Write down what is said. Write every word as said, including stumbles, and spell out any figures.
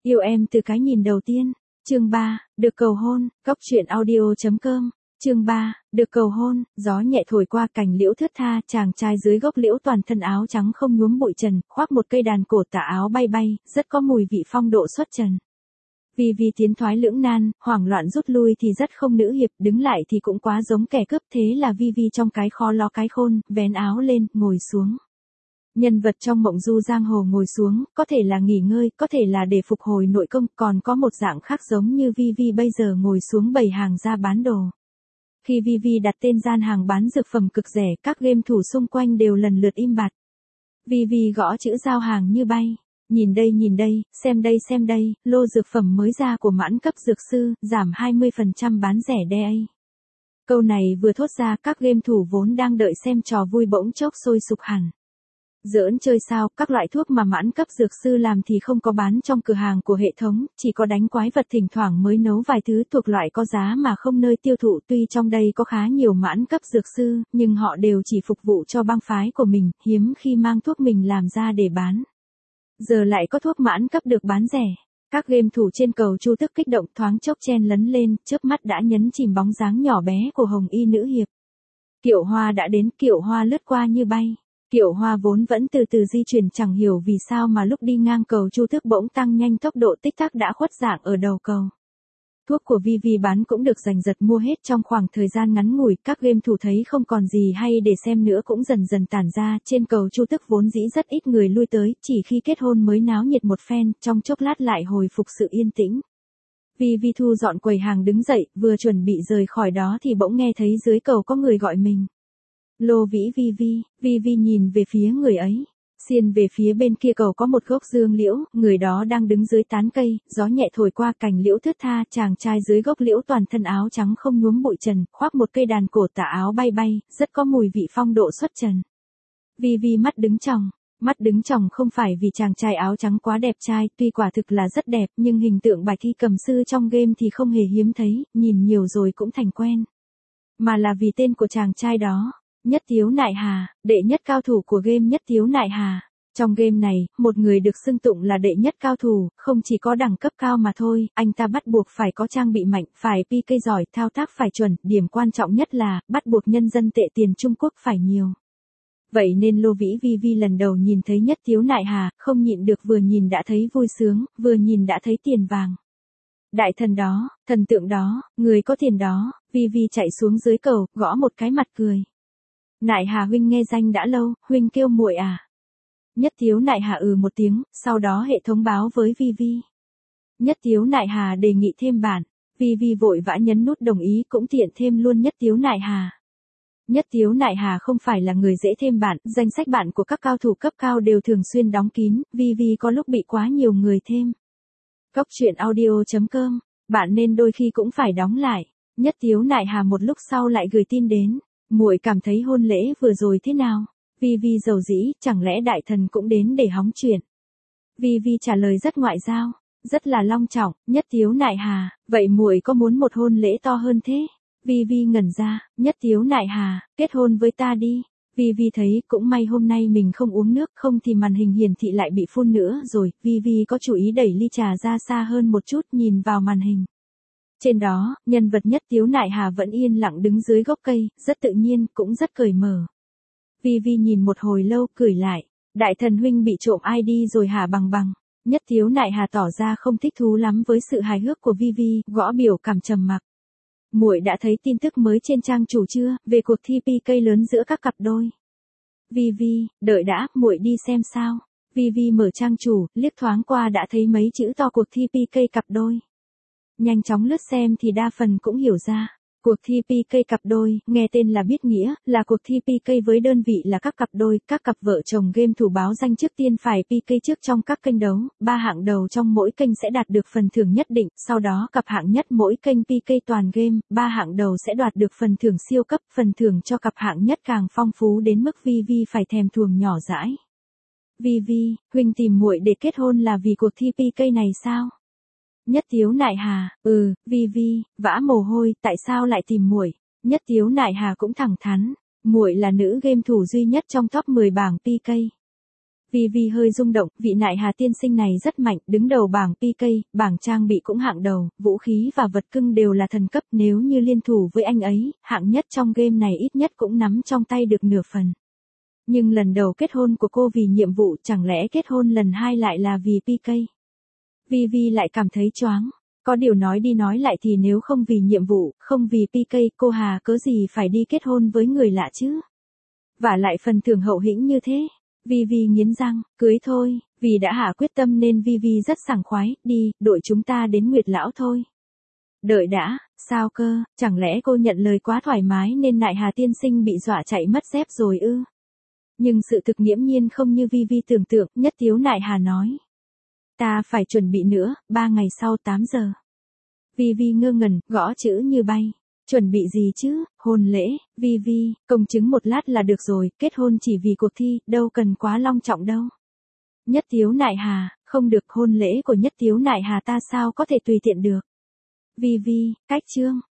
Yêu em từ cái nhìn đầu tiên. Chương ba, được cầu hôn, Cóc truyện audio chấm com. Chương ba, được cầu hôn, gió nhẹ thổi qua cành liễu thướt tha, chàng trai dưới gốc liễu toàn thân áo trắng không nhuốm bụi trần, khoác một cây đàn cổ tà áo bay bay, rất có mùi vị phong độ xuất trần. Vì vì tiến thoái lưỡng nan, hoảng loạn rút lui thì rất không nữ hiệp, đứng lại thì cũng quá giống kẻ cướp, thế là Vi Vi trong cái khó lo cái khôn, vén áo lên, ngồi xuống. Nhân vật trong mộng du giang hồ ngồi xuống, có thể là nghỉ ngơi, có thể là để phục hồi nội công, còn có một dạng khác giống như Vi Vi bây giờ ngồi xuống bày hàng ra bán đồ. Khi Vi Vi đặt tên gian hàng bán dược phẩm cực rẻ, các game thủ xung quanh đều lần lượt im bặt. Vi Vi gõ chữ giao hàng như bay. Nhìn đây nhìn đây, xem đây xem đây, lô dược phẩm mới ra của mãn cấp dược sư, giảm hai mươi phần trăm bán rẻ đây. Câu này vừa thốt ra, các game thủ vốn đang đợi xem trò vui bỗng chốc sôi sục hẳn. Giỡn chơi sao, các loại thuốc mà mãn cấp dược sư làm thì không có bán trong cửa hàng của hệ thống, chỉ có đánh quái vật thỉnh thoảng mới nấu vài thứ thuộc loại có giá mà không nơi tiêu thụ. Tuy trong đây có khá nhiều mãn cấp dược sư, nhưng họ đều chỉ phục vụ cho bang phái của mình, hiếm khi mang thuốc mình làm ra để bán. Giờ lại có thuốc mãn cấp được bán rẻ. Các game thủ trên cầu Chu tức kích động, thoáng chốc chen lấn lên, chớp mắt đã nhấn chìm bóng dáng nhỏ bé của hồng y nữ hiệp. Kiệu Hoa đã đến, Kiệu Hoa lướt qua như bay. Kiệu Hoa vốn vẫn từ từ di chuyển, chẳng hiểu vì sao mà lúc đi ngang cầu Chu Tước bỗng tăng nhanh tốc độ, tích tắc đã khuất dạng ở đầu cầu. Thuốc của Vi Vi bán cũng được giành giật mua hết trong khoảng thời gian ngắn ngủi, các game thủ thấy không còn gì hay để xem nữa cũng dần dần tản ra. Trên cầu Chu Tước vốn dĩ rất ít người lui tới, chỉ khi kết hôn mới náo nhiệt một phen, trong chốc lát lại hồi phục sự yên tĩnh. Vi Vi thu dọn quầy hàng đứng dậy, vừa chuẩn bị rời khỏi đó thì bỗng nghe thấy dưới cầu có người gọi mình. Lô Vĩ Vi Vi. Vi Vi nhìn về phía người ấy. Xiên về phía bên kia cầu có một gốc dương liễu, người đó đang đứng dưới tán cây, gió nhẹ thổi qua cành liễu thướt tha, chàng trai dưới gốc liễu toàn thân áo trắng không nhuốm bụi trần, khoác một cây đàn cổ tà áo bay bay, rất có mùi vị phong độ xuất trần. Vi Vi mắt đứng tròng, mắt đứng tròng không phải vì chàng trai áo trắng quá đẹp trai, tuy quả thực là rất đẹp, nhưng hình tượng bài thi cầm sư trong game thì không hề hiếm thấy, nhìn nhiều rồi cũng thành quen. Mà là vì tên của chàng trai đó. Nhất Tiếu Nại Hà, đệ nhất cao thủ của game Nhất Tiếu Nại Hà. Trong game này, một người được xưng tụng là đệ nhất cao thủ, không chỉ có đẳng cấp cao mà thôi, anh ta bắt buộc phải có trang bị mạnh, phải pê ca giỏi, thao tác phải chuẩn, điểm quan trọng nhất là, bắt buộc nhân dân tệ tiền Trung Quốc phải nhiều. Vậy nên Lô Vĩ Vi Vi lần đầu nhìn thấy Nhất Tiếu Nại Hà, không nhịn được vừa nhìn đã thấy vui sướng, vừa nhìn đã thấy tiền vàng. Đại thần đó, thần tượng đó, người có tiền đó, Vi Vi chạy xuống dưới cầu, gõ một cái mặt cười. Nại Hà huynh nghe danh đã lâu, huynh kêu muội à? Nhất Tiếu Nại Hà ừ một tiếng, sau đó hệ thống báo với Vi Vi. Nhất Tiếu Nại Hà đề nghị thêm bản, Vi Vi vội vã nhấn nút đồng ý, cũng tiện thêm luôn Nhất Tiếu Nại Hà. Nhất Tiếu Nại Hà không phải là người dễ thêm bản, danh sách bản của các cao thủ cấp cao đều thường xuyên đóng kín, Vi Vi có lúc bị quá nhiều người thêm. Cóc truyện audio chấm com, bạn nên đôi khi cũng phải đóng lại. Nhất Tiếu Nại Hà một lúc sau lại gửi tin đến. Muội cảm thấy hôn lễ vừa rồi thế nào? Vi Vi dầu dĩ, chẳng lẽ đại thần cũng đến để hóng chuyện? Vi Vi trả lời rất ngoại giao, rất là long trọng. Nhất Tiếu Nại Hà, vậy muội có muốn một hôn lễ to hơn thế? Vi Vi ngẩn ra. Nhất Tiếu Nại Hà, kết hôn với ta đi. Vi Vi thấy cũng may hôm nay mình không uống nước, không thì màn hình hiển thị lại bị phun nữa rồi. Vi Vi có chú ý đẩy ly trà ra xa hơn một chút, nhìn vào màn hình. Trên đó, nhân vật Nhất Tiếu Nại Hà vẫn yên lặng đứng dưới gốc cây, rất tự nhiên, cũng rất cởi mở. Vi Vi nhìn một hồi lâu, cười lại. Đại thần huynh bị trộm i đê rồi hả bằng bằng? Nhất Tiếu Nại Hà tỏ ra không thích thú lắm với sự hài hước của Vi Vi, gõ biểu cảm trầm mặc. Muội đã thấy tin tức mới trên trang chủ chưa, về cuộc thi pê ca lớn giữa các cặp đôi? Vi Vi, đợi đã, muội đi xem sao. Vi Vi mở trang chủ, liếc thoáng qua đã thấy mấy chữ to cuộc thi pê ca cặp đôi. Nhanh chóng lướt xem thì đa phần cũng hiểu ra. Cuộc thi pê ca cặp đôi, nghe tên là biết nghĩa, là cuộc thi pê ca với đơn vị là các cặp đôi, các cặp vợ chồng game thủ báo danh trước tiên phải pê ca trước trong các kênh đấu, ba hạng đầu trong mỗi kênh sẽ đạt được phần thưởng nhất định, sau đó cặp hạng nhất mỗi kênh pê ca toàn game, ba hạng đầu sẽ đoạt được phần thưởng siêu cấp, phần thưởng cho cặp hạng nhất càng phong phú đến mức Vi Vi phải thèm thuồng nhỏ dãi. Vi Vi, huynh tìm muội để kết hôn là vì cuộc thi pê ca này sao? Nhất Tiếu Nại Hà, ừ, Vi Vi, vã mồ hôi, tại sao lại tìm muội? Nhất Tiếu Nại Hà cũng thẳng thắn, muội là nữ game thủ duy nhất trong top mười bảng pê ca. Vi Vi hơi rung động, vị nại hà tiên sinh này rất mạnh, đứng đầu bảng pê ca, bảng trang bị cũng hạng đầu, vũ khí và vật cưng đều là thần cấp, nếu như liên thủ với anh ấy, hạng nhất trong game này ít nhất cũng nắm trong tay được nửa phần. Nhưng lần đầu kết hôn của cô vì nhiệm vụ, chẳng lẽ kết hôn lần hai lại là vì pê ca? Vi Vi lại cảm thấy choáng. Có điều nói đi nói lại thì nếu không vì nhiệm vụ, không vì pê ca, cô Hà cớ gì phải đi kết hôn với người lạ chứ? Vả lại phần thưởng hậu hĩnh như thế. Vi Vi nghiến răng, cưới thôi, vì đã hạ quyết tâm nên Vi Vi rất sảng khoái, đi, đội chúng ta đến Nguyệt Lão thôi. Đợi đã, sao cơ, chẳng lẽ cô nhận lời quá thoải mái nên nại hà tiên sinh bị dọa chạy mất dép rồi ư? Nhưng sự thực nghiễm nhiên không như Vi Vi tưởng tượng, Nhất Tiếu nại hà nói. Ta phải chuẩn bị nữa, ba ngày sau tám giờ. Vi Vi ngơ ngẩn, gõ chữ như bay. Chuẩn bị gì chứ, hôn lễ, Vi Vi, công chứng một lát là được rồi, kết hôn chỉ vì cuộc thi, đâu cần quá long trọng đâu. Nhất Tiếu nại hà, không được, hôn lễ của Nhất Tiếu nại hà ta sao có thể tùy tiện được. Vi Vi, cách chương.